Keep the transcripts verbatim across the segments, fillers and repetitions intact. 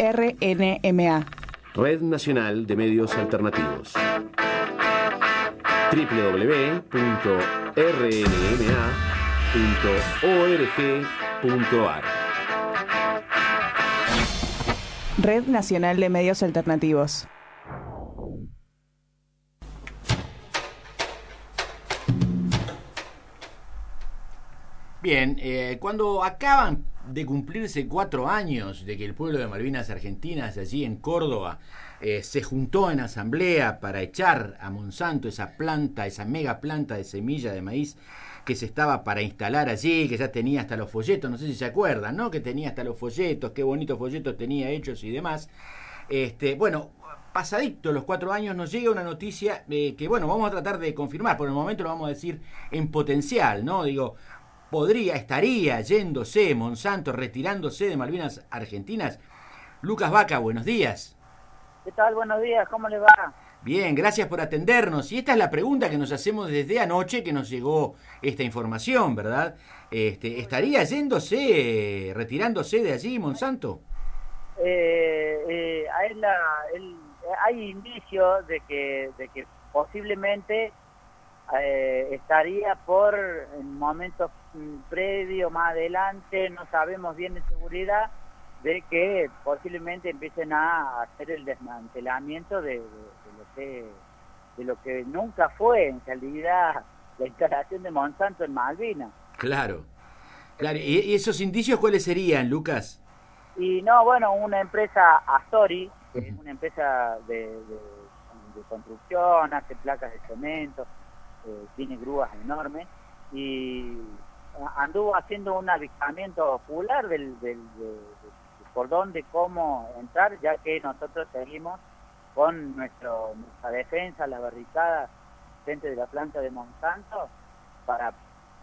R N M A. Red Nacional de Medios Alternativos. doble u doble u doble u punto r n m a punto org punto a r. Red Nacional de Medios Alternativos. Bien, eh, cuando acaban de cumplirse cuatro años de que el pueblo de Malvinas Argentinas, allí en Córdoba, eh, se juntó en asamblea para echar a Monsanto esa planta, esa mega planta de semilla de maíz que se estaba para instalar allí, que ya tenía hasta los folletos, no sé si se acuerdan, ¿no? Que tenía hasta los folletos, qué bonitos folletos tenía hechos y demás. Este, bueno, pasadito los cuatro años nos llega una noticia eh, que, bueno, vamos a tratar de confirmar, por el momento lo vamos a decir en potencial, ¿no? Digo, podría, estaría yéndose Monsanto, retirándose de Malvinas Argentinas. Lucas Vaca, buenos días. ¿Qué tal? Buenos días, ¿cómo le va? Bien, gracias por atendernos. Y esta es la pregunta que nos hacemos desde anoche que nos llegó esta información, ¿verdad? Este, ¿Estaría yéndose, retirándose de allí Monsanto? Eh, eh, hay, la, el, hay indicios de que, de que posiblemente eh, estaría por en momentos previos, más adelante, no sabemos bien de seguridad, de que posiblemente empiecen a hacer el desmantelamiento de, de, de lo que de lo que nunca fue en realidad la instalación de Monsanto en Malvinas. Claro, claro. ¿Y esos indicios cuáles serían, Lucas? Y no, bueno, una empresa Astori, que es una empresa de, de, de construcción, hace placas de cemento, eh, tiene grúas enormes, y anduvo haciendo un avistamiento ocular del, del, de, de, por dónde, cómo entrar, ya que nosotros seguimos con nuestro, nuestra defensa, la barricada frente de la planta de Monsanto, para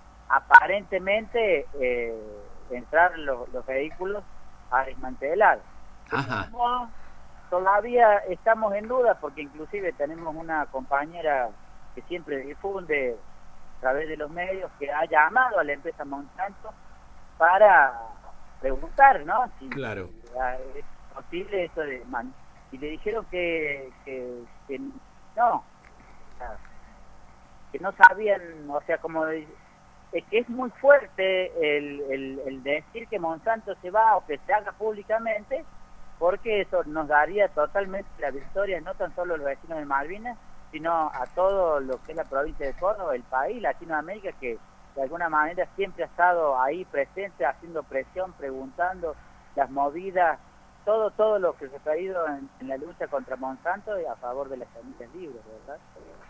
aparentemente eh, entrar los, los vehículos a desmantelar. Ajá. No, todavía estamos en duda, porque inclusive tenemos una compañera que siempre difunde a través de los medios, que ha llamado a la empresa Monsanto para preguntar, ¿no? Si, claro. si es posible eso de man y le dijeron que, que, que no, o sea, que no sabían, o sea, como es que es muy fuerte el, el, el decir que Monsanto se va o que se haga públicamente, porque eso nos daría totalmente la victoria, no tan solo a los vecinos de Malvinas, sino a todo lo que es la provincia de Córdoba, el país, Latinoamérica, que de alguna manera siempre ha estado ahí presente, haciendo presión, preguntando las movidas, todo todo lo que se ha traído en, en la lucha contra Monsanto y a favor de las semillas libres, ¿verdad?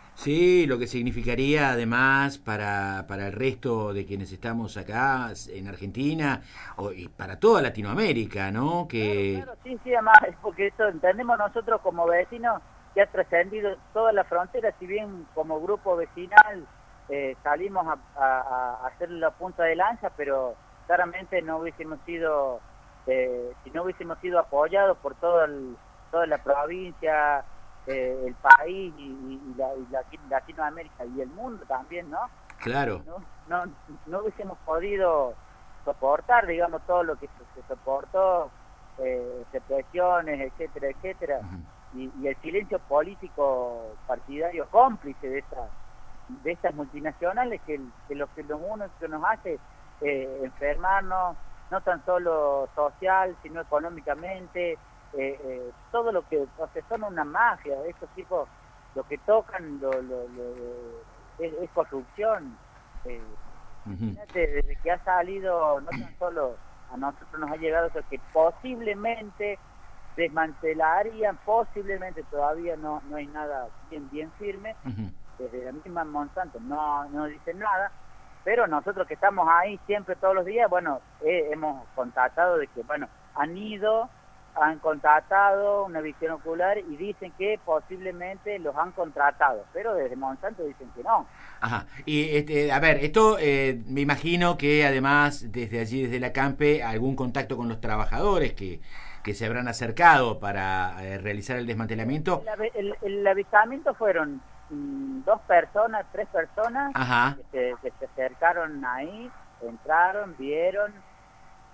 Sí, lo que significaría además para, para el resto de quienes estamos acá en Argentina o, y para toda Latinoamérica, ¿no? Que... Claro, claro, sí, sí, además, porque eso entendemos nosotros como vecinos, que ha trascendido toda la frontera, si bien como grupo vecinal eh, salimos a, a, a hacer la punta de lanza, pero claramente no hubiésemos sido, eh, si no hubiésemos sido apoyados por todo el, toda la provincia, eh, el país y, y, la, y la, Latinoamérica y el mundo también, ¿no? Claro. No, no, no hubiésemos podido soportar, digamos, todo lo que se, se soportó, eh, represiones, etcétera, etcétera. Uh-huh. Y, y el silencio político partidario cómplice de estas de estas multinacionales que, que lo que lo uno que nos hace eh, enfermarnos, no tan solo social, sino económicamente, eh, eh, todo lo que, o sea, son una mafia, estos tipos, lo que tocan lo, lo, lo, es, es corrupción. Eh, uh-huh. Desde que ha salido, no tan solo a nosotros nos ha llegado eso, que posiblemente desmantelarían, posiblemente, todavía no no hay nada bien bien firme, uh-huh. Desde la misma Monsanto no no dicen nada, pero nosotros que estamos ahí siempre todos los días, bueno, eh, hemos contactado de que, bueno, han ido, han contratado una visión ocular y dicen que posiblemente los han contratado, pero desde Monsanto dicen que no. Ajá, y este, a ver, esto eh, me imagino que además desde allí, desde la Campe, algún contacto con los trabajadores que que se habrán acercado para eh, realizar el desmantelamiento. El, el, el avistamiento fueron mmm, dos personas, tres personas. Ajá. Que se, que se acercaron ahí, entraron, vieron,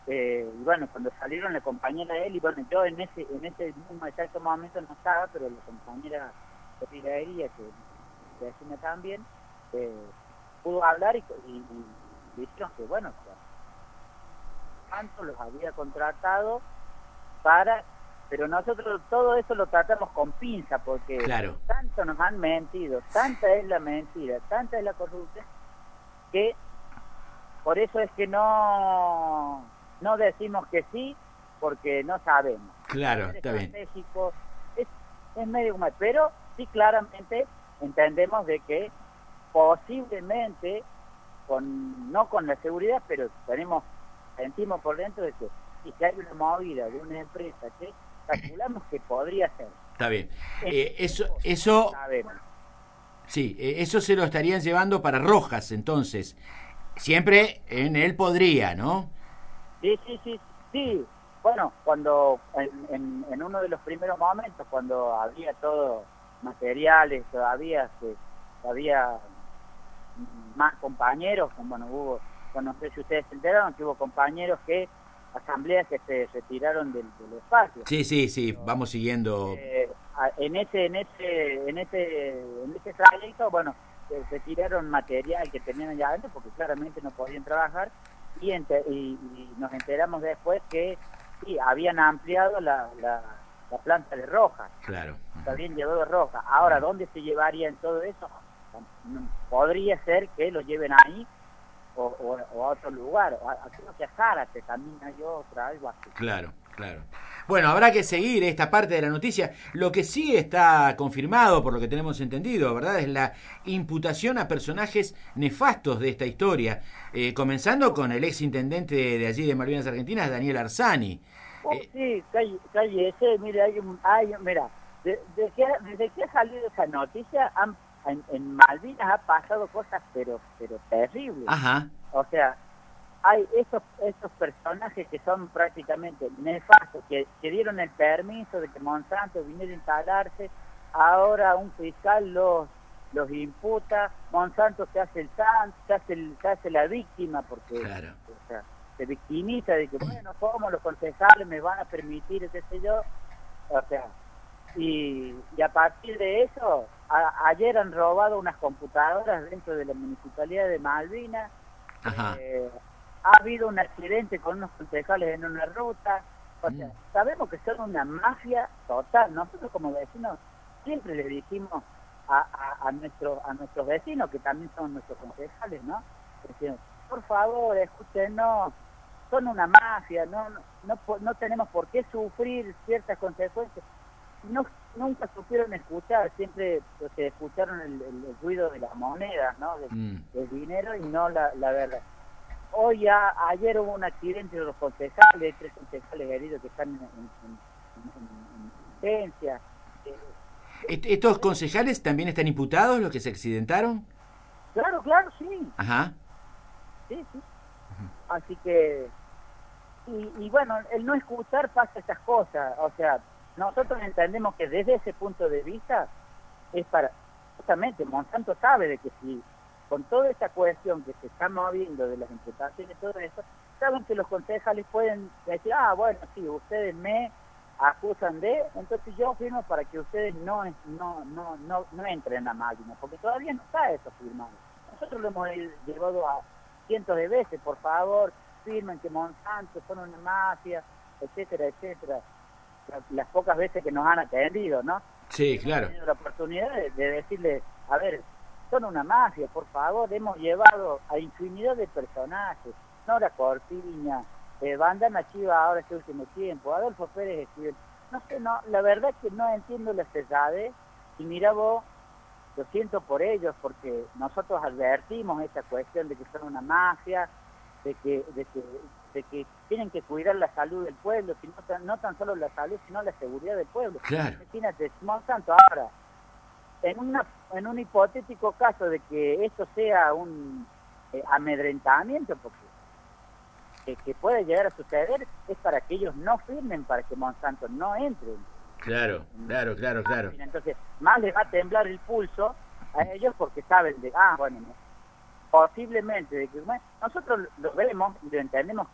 Eh, y bueno, cuando salieron la compañera de él, y bueno, yo en ese en ese mismo exacto momento no estaba, pero la compañera de piradería, que, que vecina también, eh, pudo hablar y, y, y dijeron que, bueno, que tanto los había contratado para... Pero nosotros todo eso lo tratamos con pinza, porque claro. tanto nos han mentido, tanta es la mentira, tanta es la corrupción, que por eso es que no no decimos que sí, porque no sabemos. Claro, Es está bien. estratégico, es, es medio mal, pero sí claramente entendemos de que posiblemente, con no con la seguridad, pero tenemos sentimos por dentro de que si hay una movida de una empresa que calculamos que podría ser. Está bien. Eh, eso, eso, sabemos. Sí, eh, eso se lo estarían llevando para Rojas, entonces. Siempre en él podría, ¿no? Sí, sí, sí, sí. Bueno, cuando en, en, en uno de los primeros momentos, cuando había todo materiales, todavía que había más compañeros, bueno, hubo, bueno, no sé si ustedes se enteraron que hubo compañeros que asambleas que se retiraron del, del espacio. Sí, sí, sí, Pero, vamos siguiendo. Eh, en ese, en ese, en ese, en ese trayecto, bueno, se retiraron material que tenían allá adentro porque claramente no podían trabajar y, ente, y, y nos enteramos después que sí, habían ampliado la, la, la planta de Rojas. Claro. Se habían llevado de Rojas. Ahora, ¿dónde se llevarían todo eso? Podría ser que lo lleven ahí o, o, o a otro lugar, o a, creo que a Zárate también hay otra, algo así. Claro, claro. Bueno, habrá que seguir esta parte de la noticia. Lo que sí está confirmado, por lo que tenemos entendido, ¿verdad?, es la imputación a personajes nefastos de esta historia, eh, comenzando con el ex intendente de allí de Malvinas Argentinas, Daniel Arzani. Oh, eh, sí, calle, calle ese, mire, hay un, hay, mira, de, de que, desde que ha salido esa noticia, han En, en Malvinas ha pasado cosas pero pero terribles. Ajá. O sea, hay esos esos personajes que son prácticamente nefastos, que, que dieron el permiso de que Monsanto viniera a instalarse, ahora un fiscal los los imputa, Monsanto se hace el santo, se hace, el, se hace la víctima, porque claro. o sea, se victimiza de que, bueno, ¿cómo los concejales me van a permitir, qué sé yo? O sea, y, y a partir de eso, a, ayer han robado unas computadoras dentro de la Municipalidad de Malvinas. Ajá. Eh, ha habido un accidente con unos concejales en una ruta. O sea, mm. sabemos que son una mafia total. Nosotros como vecinos siempre le dijimos a, a, a, nuestros, a nuestros vecinos, que también son nuestros concejales, ¿no? Decimos, por favor, escúchenos, son una mafia, no, no, no, no tenemos por qué sufrir ciertas consecuencias. No, nunca supieron escuchar, siempre o sea, escucharon el, el, el ruido de las monedas, ¿no? De, mm. del dinero y no la, la verdad. Hoy ya, ayer hubo un accidente de los concejales, tres concejales heridos que están en, en, en, en licencia. Eh, ¿Estos concejales también están imputados, los que se accidentaron? Claro, claro, sí. Ajá. Sí, sí. Uh-huh. Así que, y, y bueno, el no escuchar pasa estas cosas, o sea, nosotros entendemos que desde ese punto de vista es para, justamente, Monsanto sabe de que si con toda esta cuestión que se está moviendo de las imputaciones y todo eso, saben que los concejales pueden decir, ah, bueno, sí, ustedes me acusan de, entonces yo firmo para que ustedes no no no no, no entren a Malvinas, porque todavía no está eso firmado. Nosotros lo hemos llevado a cientos de veces, por favor, firmen que Monsanto son una mafia, etcétera, etcétera. Las pocas veces que nos han atendido, ¿no? Sí, claro. Hemos tenido la oportunidad de, de decirle, a ver, son una mafia, por favor, hemos llevado a infinidad de personajes, Nora Cortiña, eh, Bandana Chiva ahora este último tiempo, Adolfo Pérez Esquivel, no sé, no, la verdad es que no entiendo la cerradez, y mira vos, lo siento por ellos, porque nosotros advertimos esta cuestión de que son una mafia, de que, de que, de que tienen que cuidar la salud del pueblo, sino tan, no tan solo la salud, sino la seguridad del pueblo. Claro. Imagínate, Monsanto ahora, en una en un hipotético caso de que esto sea un eh, amedrentamiento, porque eh, que puede llegar a suceder, es para que ellos no firmen, para que Monsanto no entre. Claro, claro, claro, claro. Entonces, más les va a temblar el pulso a ellos porque saben de, ah, bueno, posiblemente, de que bueno, nosotros lo vemos y lo entendemos que es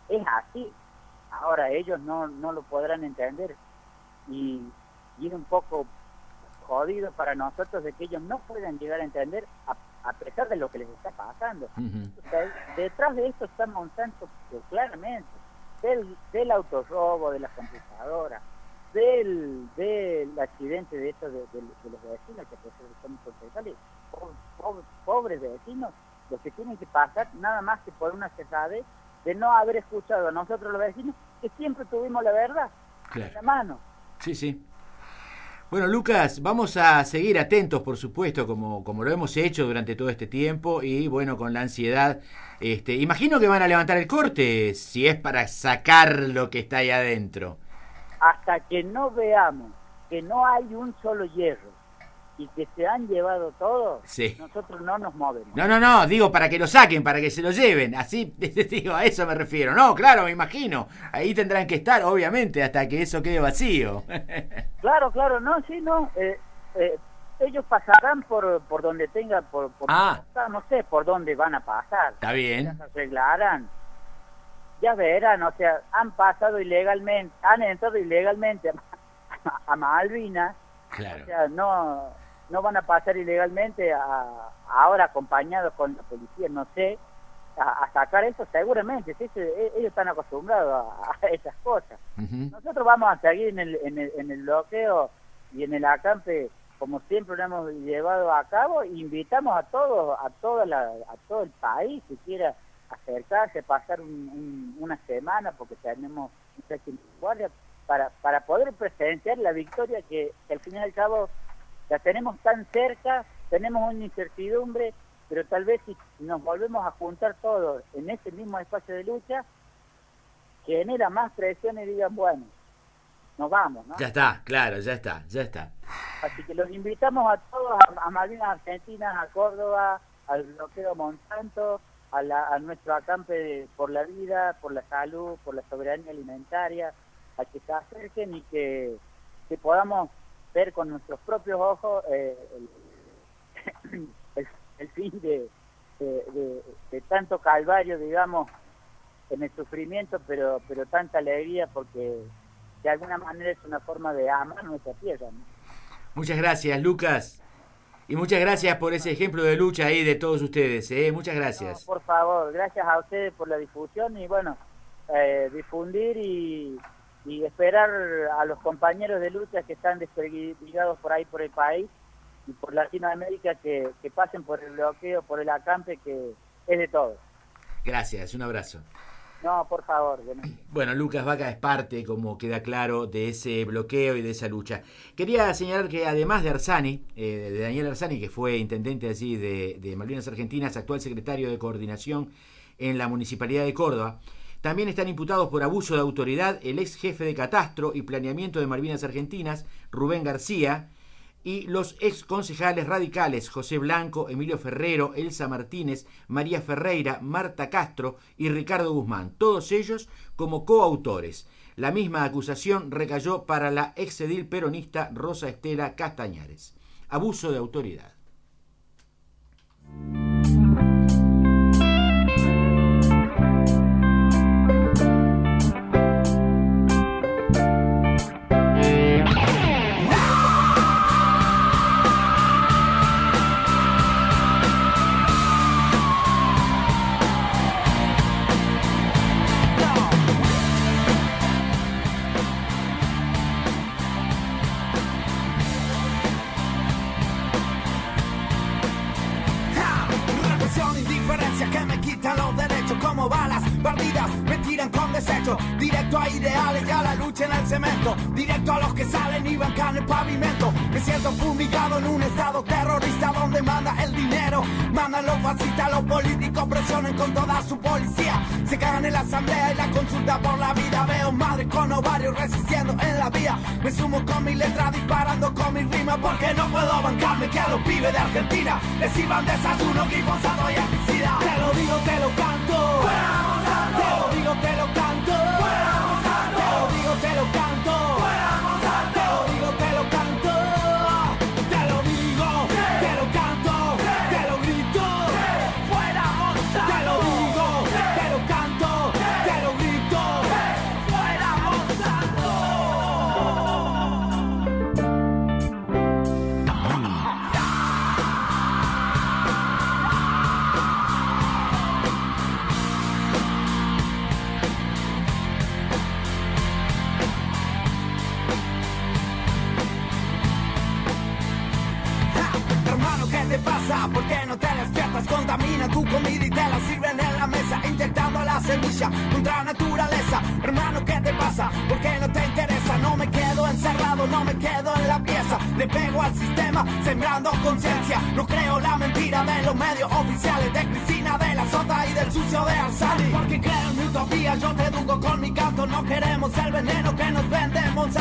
es así. Ahora ellos no, no lo podrán entender y, y es un poco jodido para nosotros de que ellos no puedan llegar a entender a, a pesar de lo que les está pasando. Uh-huh. O sea, detrás de esto está Monsanto claramente, del, del autorrobo, de las computadoras, del, del accidente de estos de, de, de los vecinos que por eso son concejales, pobres, pobres vecinos, los que tienen que pasar nada más que por una cerradez de no haber escuchado a nosotros los vecinos, que siempre tuvimos la verdad claro. en la mano. Sí, sí. Bueno, Lucas, vamos a seguir atentos, por supuesto, como, como lo hemos hecho durante todo este tiempo, y bueno, con la ansiedad, este, imagino que van a levantar el corte, si es para sacar lo que está ahí adentro. Hasta que no veamos que no hay un solo hierro y que se han llevado todo, sí. nosotros no nos movemos. No, no, no, digo para que lo saquen, para que se lo lleven, así, digo, a eso me refiero. No, claro, me imagino, ahí tendrán que estar, obviamente, hasta que eso quede vacío. Claro, claro, no, sí, no, eh, eh, ellos pasarán por por donde tengan, por, por ah. no sé por dónde van a pasar. Está bien. Ya se arreglarán, ya verán, o sea, han pasado ilegalmente, han entrado ilegalmente a, a Malvinas, claro. O sea, no... no van a pasar ilegalmente a, ahora acompañados con la policía, no sé, a, a sacar eso seguramente, ¿sí? Ellos están acostumbrados a, a esas cosas. Uh-huh. Nosotros vamos a seguir en el, en, el, en el bloqueo y en el acampe como siempre lo hemos llevado a cabo, e invitamos a todos, a toda la, a todo el país que quiera acercarse, pasar un, un, una semana, porque tenemos un check-in guardia, para, para poder presenciar la victoria que, que al fin y al cabo la tenemos tan cerca, tenemos una incertidumbre, pero tal vez si nos volvemos a juntar todos en ese mismo espacio de lucha, genera más presión y digan, bueno, nos vamos, ¿no? Ya está, claro, ya está, ya está. Así que los invitamos a todos, a, a Malvinas Argentinas, a Córdoba, al bloqueo Monsanto, a, la, a nuestro acampe por la vida, por la salud, por la soberanía alimentaria, a que se acerquen y que, que podamos ver con nuestros propios ojos eh, el, el, el fin de, de, de, de tanto calvario, digamos, en el sufrimiento, pero pero tanta alegría, porque de alguna manera es una forma de amar nuestra tierra, ¿no? Muchas gracias, Lucas. Y muchas gracias por ese ejemplo de lucha ahí de todos ustedes, ¿eh? Muchas gracias. No, por favor, gracias a ustedes por la difusión y bueno, eh, difundir y, y esperar a los compañeros de lucha que están desperdigados por ahí por el país y por Latinoamérica que, que pasen por el bloqueo, por el acampe, que es de todos. Gracias, un abrazo. No, por favor. Bueno, Lucas Vaca es parte, como queda claro, de ese bloqueo y de esa lucha. Quería señalar que además de Arzani, eh, de Daniel Arzani, que fue intendente allí de, de Malvinas Argentinas, actual secretario de Coordinación en la Municipalidad de Córdoba, también están imputados por abuso de autoridad el ex jefe de Catastro y Planeamiento de Malvinas Argentinas, Rubén García, y los ex concejales radicales José Blanco, Emilio Ferrero, Elsa Martínez, María Ferreira, Marta Castro y Ricardo Guzmán, todos ellos como coautores. La misma acusación recayó para la exedil peronista Rosa Estela Castañares. Abuso de autoridad. Directo a ideales y a la lucha en el cemento. Directo a los que salen y bancan el pavimento. Me siento fumigado en un estado terrorista donde manda el dinero. Mandan los fascistas, los políticos presionen con toda su policía. Se cagan en la asamblea y la consulta por la vida. Veo madres con ovarios resistiendo en la vía. Me sumo con mi letra disparando con mi rima, porque no puedo bancarme que a los pibes de Argentina les sirvan desayuno glifosado y herbicida. Te lo digo, te lo canto. Te lo digo, te lo canto. Te lo digo, te lo canto. Te lo digo, te lo canto. Te lo digo, te lo canto. Te lo grito. Te lo digo, te lo canto. Te lo grito. pasa? ¿Por qué no te despiertas? Contamina tu comida y te la sirven en la mesa, inyectando la semilla contra naturaleza. Hermano, ¿qué te pasa? ¿Por qué no te interesa? No me quedo encerrado, no me quedo en la pieza. Le pego al sistema, sembrando conciencia. No creo la mentira de los medios oficiales, de Cristina, de la Sota y del sucio de Arzani. Porque creo en mi utopía, yo te educo con mi canto. No queremos el veneno que nos vende Monsanto.